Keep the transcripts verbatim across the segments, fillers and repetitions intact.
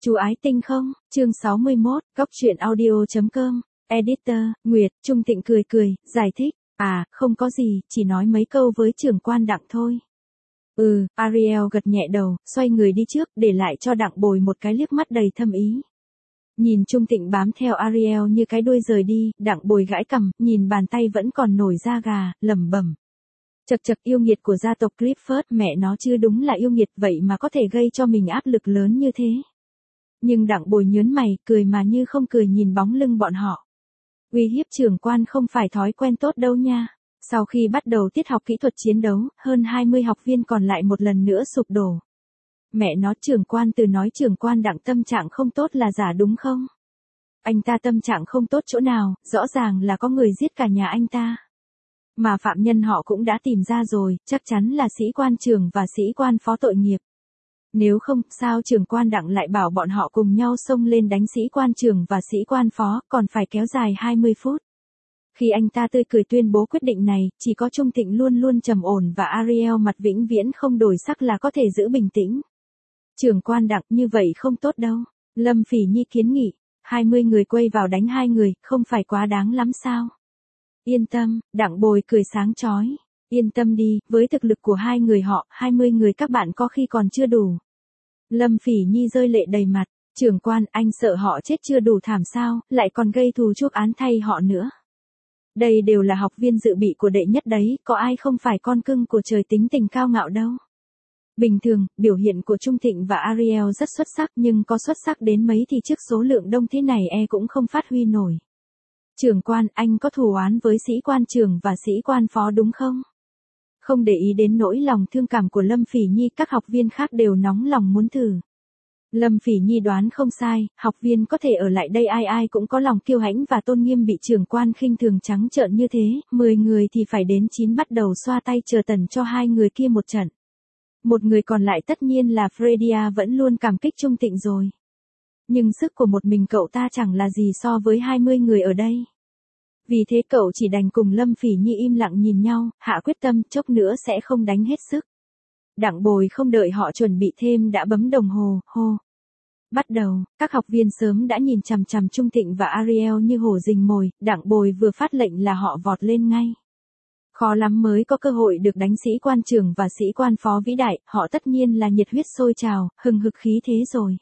Chú ái tinh không, chương sáu mươi mốt, góc truyện audio.com, editor, Nguyệt, Trung Tịnh cười cười, giải thích, à, không có gì, chỉ nói mấy câu với trưởng quan Đặng thôi. Ừ, Ariel gật nhẹ đầu, xoay người đi trước, để lại cho Đặng Bồi một cái liếc mắt đầy thâm ý. Nhìn Trung Tịnh bám theo Ariel như cái đuôi rời đi, Đặng Bồi gãi cằm, nhìn bàn tay vẫn còn nổi da gà, lẩm bẩm. Chật chật, yêu nghiệt của gia tộc Clifford, mẹ nó chứ đúng là yêu nghiệt, vậy mà có thể gây cho mình áp lực lớn như thế. Nhưng Đặng Bồi nhớn mày, cười mà như không cười nhìn bóng lưng bọn họ. Uy hiếp trưởng quan không phải thói quen tốt đâu nha. Sau khi bắt đầu tiết học kỹ thuật chiến đấu, hơn hai mươi học viên còn lại một lần nữa sụp đổ. Mẹ nó, trưởng quan từ nói trưởng quan Đặng tâm trạng không tốt là giả đúng không? Anh ta tâm trạng không tốt chỗ nào, rõ ràng là có người giết cả nhà anh ta. Mà phạm nhân họ cũng đã tìm ra rồi, chắc chắn là sĩ quan trưởng và sĩ quan phó tội nghiệp. Nếu không, sao trưởng quan Đặng lại bảo bọn họ cùng nhau xông lên đánh sĩ quan trưởng và sĩ quan phó, còn phải kéo dài hai mươi phút. Khi anh ta tươi cười tuyên bố quyết định này, chỉ có Trung Tịnh luôn luôn trầm ổn và Ariel mặt vĩnh viễn không đổi sắc là có thể giữ bình tĩnh. Trưởng quan Đặng, như vậy không tốt đâu. Lâm Phỉ Nhi kiến nghị, hai mươi người quay vào đánh hai người, không phải quá đáng lắm sao? Yên tâm, Đặng Bồi cười sáng chói. Yên tâm đi, với thực lực của hai người họ, hai mươi người các bạn có khi còn chưa đủ. Lâm Phỉ Nhi rơi lệ đầy mặt, trưởng quan, anh sợ họ chết chưa đủ thảm sao, lại còn gây thù chuốc án thay họ nữa. Đây đều là học viên dự bị của đệ nhất đấy, có ai không phải con cưng của trời tính tình cao ngạo đâu. Bình thường, biểu hiện của Trung Tịnh và Ariel rất xuất sắc, nhưng có xuất sắc đến mấy thì trước số lượng đông thế này e cũng không phát huy nổi. Trưởng quan, anh có thù oán với sĩ quan trưởng và sĩ quan phó đúng không? Không để ý đến nỗi lòng thương cảm của Lâm Phỉ Nhi, các học viên khác đều nóng lòng muốn thử. Lâm Phỉ Nhi đoán không sai, học viên có thể ở lại đây ai ai cũng có lòng kiêu hãnh và tôn nghiêm, bị trưởng quan khinh thường trắng trợn như thế, mười người thì phải đến chín bắt đầu xoa tay chờ tần cho hai người kia một trận. Một người còn lại tất nhiên là Fredia vẫn luôn cảm kích Trung Tịnh rồi. Nhưng sức của một mình cậu ta chẳng là gì so với hai mươi người ở đây. Vì thế cậu chỉ đành cùng Lâm Phỉ Nhi im lặng nhìn nhau, hạ quyết tâm chốc nữa sẽ không đánh hết sức. Đặng Bồi không đợi họ chuẩn bị thêm đã bấm đồng hồ, hô. Bắt đầu, các học viên sớm đã nhìn chằm chằm Trung Tịnh và Ariel như hổ rình mồi, Đặng Bồi vừa phát lệnh là họ vọt lên ngay. Khó lắm mới có cơ hội được đánh sĩ quan trưởng và sĩ quan phó vĩ đại, họ tất nhiên là nhiệt huyết sôi trào, hừng hực khí thế rồi.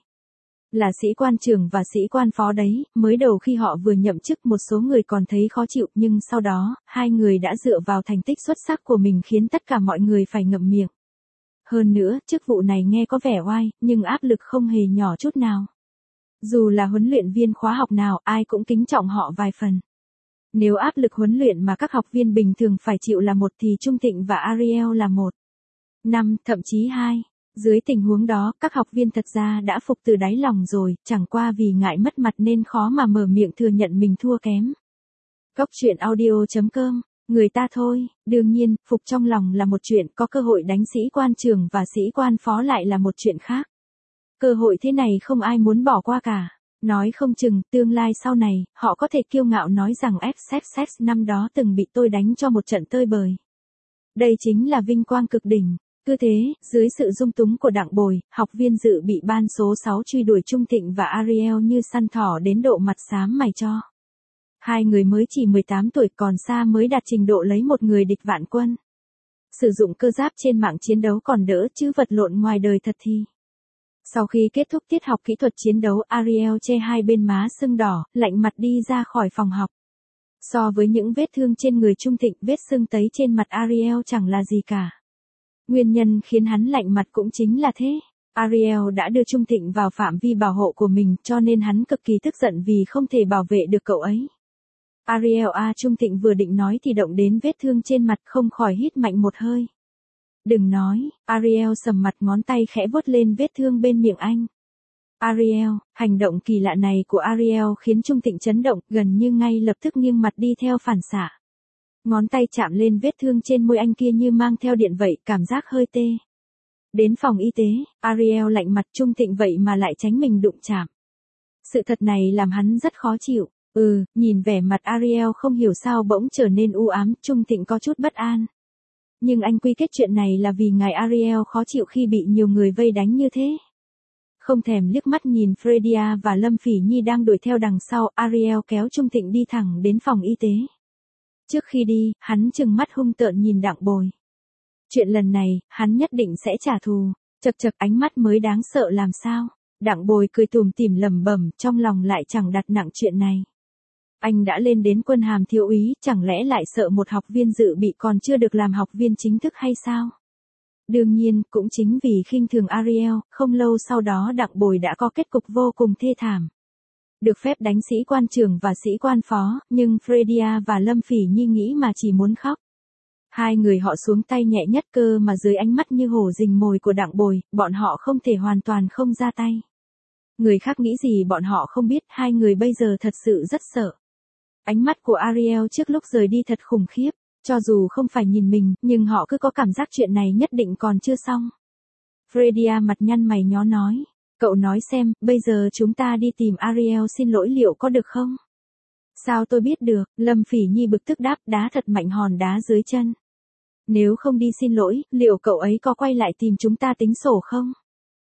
Là sĩ quan trưởng và sĩ quan phó đấy, mới đầu khi họ vừa nhậm chức một số người còn thấy khó chịu, nhưng sau đó, hai người đã dựa vào thành tích xuất sắc của mình khiến tất cả mọi người phải ngậm miệng. Hơn nữa, chức vụ này nghe có vẻ oai, nhưng áp lực không hề nhỏ chút nào. Dù là huấn luyện viên khóa học nào, ai cũng kính trọng họ vài phần. Nếu áp lực huấn luyện mà các học viên bình thường phải chịu là một thì Trung Tịnh và Ariel là một. Năm, thậm chí hai. Dưới tình huống đó, các học viên thật ra đã phục từ đáy lòng rồi, chẳng qua vì ngại mất mặt nên khó mà mở miệng thừa nhận mình thua kém. Góc truyện audio.com, người ta thôi, đương nhiên, phục trong lòng là một chuyện, có cơ hội đánh sĩ quan trưởng và sĩ quan phó lại là một chuyện khác. Cơ hội thế này không ai muốn bỏ qua cả. Nói không chừng, tương lai sau này, họ có thể kiêu ngạo nói rằng ép ép ép năm đó từng bị tôi đánh cho một trận tơi bời. Đây chính là vinh quang cực đỉnh. Cứ thế, dưới sự dung túng của Đặng Bồi, học viên dự bị ban số sáu truy đuổi Trung Tịnh và Ariel như săn thỏ đến độ mặt xám mày cho. Hai người mới chỉ mười tám tuổi, còn xa mới đạt trình độ lấy một người địch vạn quân. Sử dụng cơ giáp trên mạng chiến đấu còn đỡ, chứ vật lộn ngoài đời thật thì. Sau khi kết thúc tiết học kỹ thuật chiến đấu, Ariel che hai bên má sưng đỏ, lạnh mặt đi ra khỏi phòng học. So với những vết thương trên người Trung Tịnh, vết sưng tấy trên mặt Ariel chẳng là gì cả. Nguyên nhân khiến hắn lạnh mặt cũng chính là thế. Ariel đã đưa Trung Tịnh vào phạm vi bảo hộ của mình, cho nên hắn cực kỳ tức giận vì không thể bảo vệ được cậu ấy. Ariel à, Trung Tịnh vừa định nói thì động đến vết thương trên mặt, không khỏi hít mạnh một hơi. Đừng nói, Ariel sầm mặt, ngón tay khẽ vuốt lên vết thương bên miệng anh. Ariel, hành động kỳ lạ này của Ariel khiến Trung Tịnh chấn động, gần như ngay lập tức nghiêng mặt đi theo phản xạ. Ngón tay chạm lên vết thương trên môi anh kia như mang theo điện vậy, cảm giác hơi tê. Đến phòng y tế, Ariel lạnh mặt, Trung Tịnh vậy mà lại tránh mình đụng chạm. Sự thật này làm hắn rất khó chịu. Ừ, nhìn vẻ mặt Ariel không hiểu sao bỗng trở nên u ám, Trung Tịnh có chút bất an. Nhưng anh quy kết chuyện này là vì ngài Ariel khó chịu khi bị nhiều người vây đánh như thế. Không thèm liếc mắt nhìn Fredia và Lâm Phỉ Nhi đang đuổi theo đằng sau, Ariel kéo Trung Thịnh đi thẳng đến phòng y tế. Trước khi đi, hắn trừng mắt hung tợn nhìn Đặng Bồi. Chuyện lần này, hắn nhất định sẽ trả thù. Chật chật, ánh mắt mới đáng sợ làm sao. Đặng Bồi cười tủm tỉm lẩm bẩm, trong lòng lại chẳng đặt nặng chuyện này. Anh đã lên đến quân hàm thiếu úy, chẳng lẽ lại sợ một học viên dự bị còn chưa được làm học viên chính thức hay sao? Đương nhiên, cũng chính vì khinh thường Ariel, không lâu sau đó Đặng Bồi đã có kết cục vô cùng thê thảm. Được phép đánh sĩ quan trưởng và sĩ quan phó, nhưng Fredia và Lâm Phỉ Nhi nghĩ mà chỉ muốn khóc. Hai người họ xuống tay nhẹ nhất cơ mà dưới ánh mắt như hổ rình mồi của Đặng Bồi, bọn họ không thể hoàn toàn không ra tay. Người khác nghĩ gì bọn họ không biết, hai người bây giờ thật sự rất sợ. Ánh mắt của Ariel trước lúc rời đi thật khủng khiếp, cho dù không phải nhìn mình, nhưng họ cứ có cảm giác chuyện này nhất định còn chưa xong. Fredia mặt nhăn mày nhó nói, cậu nói xem, bây giờ chúng ta đi tìm Ariel xin lỗi liệu có được không? Sao tôi biết được, Lâm Phỉ Nhi bực tức đáp, đá thật mạnh hòn đá dưới chân. Nếu không đi xin lỗi, liệu cậu ấy có quay lại tìm chúng ta tính sổ không?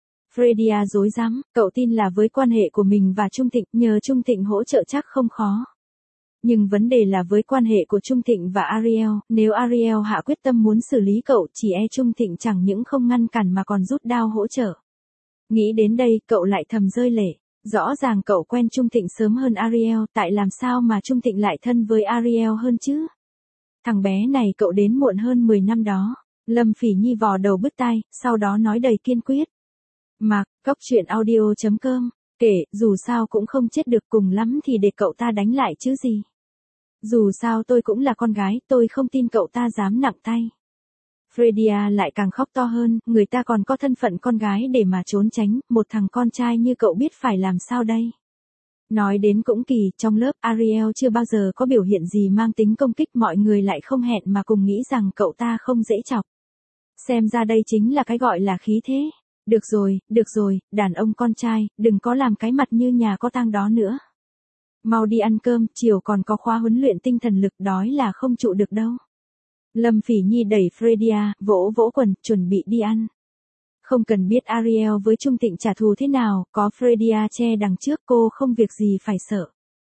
Fredia dối rắm, cậu tin là với quan hệ của mình và Trung Thịnh, nhờ Trung Thịnh hỗ trợ chắc không khó. Nhưng vấn đề là với quan hệ của Trung Thịnh và Ariel, nếu Ariel hạ quyết tâm muốn xử lý cậu, chỉ e Trung Thịnh chẳng những không ngăn cản mà còn rút đao hỗ trợ. Nghĩ đến đây, cậu lại thầm rơi lệ. Rõ ràng cậu quen Trung Thịnh sớm hơn Ariel, tại làm sao mà Trung Thịnh lại thân với Ariel hơn chứ? Thằng bé này cậu đến muộn hơn mười năm đó. Lâm Phỉ Nhi vò đầu bứt tai, sau đó nói đầy kiên quyết. Mặc, cóc truyện audio chấm com, kể, dù sao cũng không chết được, cùng lắm thì để cậu ta đánh lại chứ gì. Dù sao tôi cũng là con gái, tôi không tin cậu ta dám nặng tay. Fredia lại càng khóc to hơn, người ta còn có thân phận con gái để mà trốn tránh, một thằng con trai như cậu biết phải làm sao đây. Nói đến cũng kỳ, trong lớp Ariel chưa bao giờ có biểu hiện gì mang tính công kích, mọi người lại không hẹn mà cùng nghĩ rằng cậu ta không dễ chọc. Xem ra đây chính là cái gọi là khí thế. Được rồi, được rồi, đàn ông con trai, đừng có làm cái mặt như nhà có tang đó nữa. Mau đi ăn cơm, chiều còn có khóa huấn luyện tinh thần lực, đói là không trụ được đâu. Lâm Phỉ Nhi đẩy Fredia, vỗ vỗ quần, chuẩn bị đi ăn. Không cần biết Ariel với Trung Thịnh trả thù thế nào, có Fredia che đằng trước cô không việc gì phải sợ.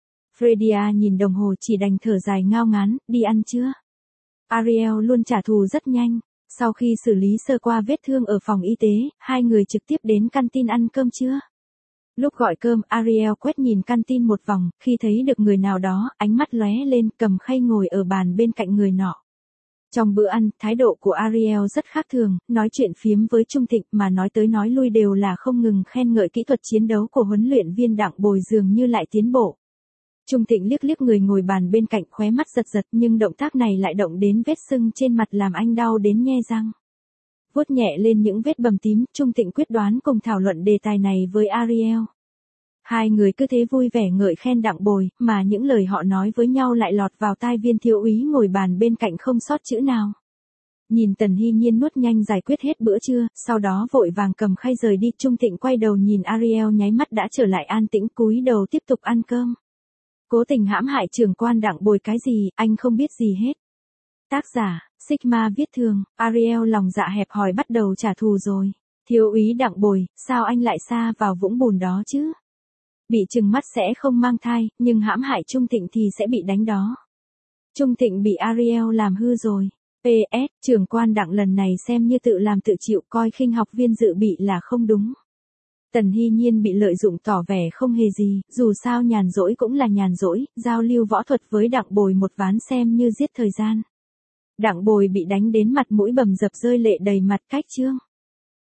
Fredia nhìn đồng hồ chỉ đành thở dài ngao ngán, đi ăn chưa? Ariel luôn trả thù rất nhanh. Sau khi xử lý sơ qua vết thương ở phòng y tế, hai người trực tiếp đến canteen ăn cơm trưa. Lúc gọi cơm, Ariel quét nhìn canteen một vòng, khi thấy được người nào đó, ánh mắt lóe lên, cầm khay ngồi ở bàn bên cạnh người nọ. Trong bữa ăn, thái độ của Ariel rất khác thường, nói chuyện phiếm với Trung Thịnh mà nói tới nói lui đều là không ngừng khen ngợi kỹ thuật chiến đấu của huấn luyện viên Đặng Bồi, dường như lại tiến bộ. Trung Thịnh liếc liếc người ngồi bàn bên cạnh, khóe mắt giật giật, nhưng động tác này lại động đến vết sưng trên mặt làm anh đau đến nhe răng. Vuốt nhẹ lên những vết bầm tím, Trung Thịnh quyết đoán cùng thảo luận đề tài này với Ariel. Hai người cứ thế vui vẻ ngợi khen Đặng Bồi, mà những lời họ nói với nhau lại lọt vào tai viên thiếu úy ngồi bàn bên cạnh không sót chữ nào. Nhìn Tần Hy Nhiên nuốt nhanh giải quyết hết bữa trưa, sau đó vội vàng cầm khay rời đi, Trung Thịnh quay đầu nhìn Ariel nháy mắt đã trở lại an tĩnh, cúi đầu tiếp tục ăn cơm. Cố tình hãm hại trưởng quan Đặng Bồi cái gì, anh không biết gì hết. Tác giả, Sigma viết thường, Ariel lòng dạ hẹp hòi bắt đầu trả thù rồi. Thiếu úy Đặng Bồi, sao anh lại sa vào vũng bùn đó chứ? Bị trừng mắt sẽ không mang thai, nhưng hãm hại Trung Thịnh thì sẽ bị đánh đó. Trung Thịnh bị Ariel làm hư rồi. pê ét, trưởng quan Đặng lần này xem như tự làm tự chịu, coi khinh học viên dự bị là không đúng. Tần Hy Nhiên bị lợi dụng tỏ vẻ không hề gì, dù sao nhàn rỗi cũng là nhàn rỗi, giao lưu võ thuật với Đặng Bồi một ván xem như giết thời gian. Đặng Bồi bị đánh đến mặt mũi bầm dập rơi lệ đầy mặt, cách chương.